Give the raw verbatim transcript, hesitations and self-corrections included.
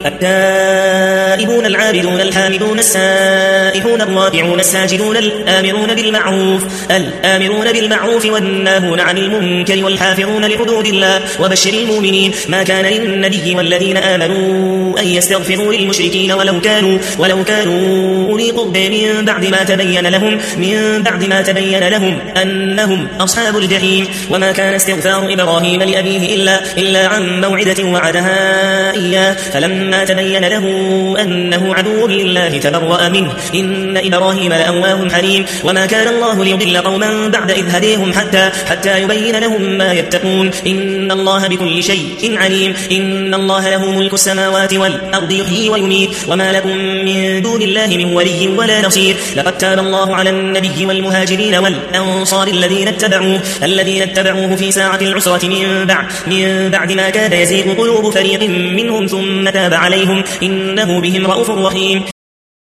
التائبون العابدون الحامدون السائحون الراكعون الساجدون الآمرون بالمعروف الآمرون بالمعروف والناهون عن المنكر والحافظون لحدود الله وبشر المؤمنين. ما كان للنبي والذين آمنوا أن يستغفروا للمشركين ولو كانوا ولو كانوا أولي قرب من بعد ما تبين لهم من بعد ما تبين لهم أنهم أصحاب الجحيم. وما كان استغفار إبراهيم لأبيه إلا إلا عن موعدة وعدها إياه فلما تبين له أنه عدو لله تبرأ منه إن إبراهيم لأواه حليم. وما كان الله ليضل قوما بعد إذ هديهم حتى حتى يبين لهم ما يتقون إن الله بكل شيء عليم. إن الله له ملك السماوات والأرض يحيي ويميت وما لكم من دون الله من ولي ولا نصير. لقد تاب الله على النبي والمهاجرين والأنصار الذين اتبعوه الذين اتبعوه في ساعة العسرة من بعد من بعد ما كاد يزيغ قلوب فريق منهم ثم تاب عليهم إنه بهم رؤوف رحيم.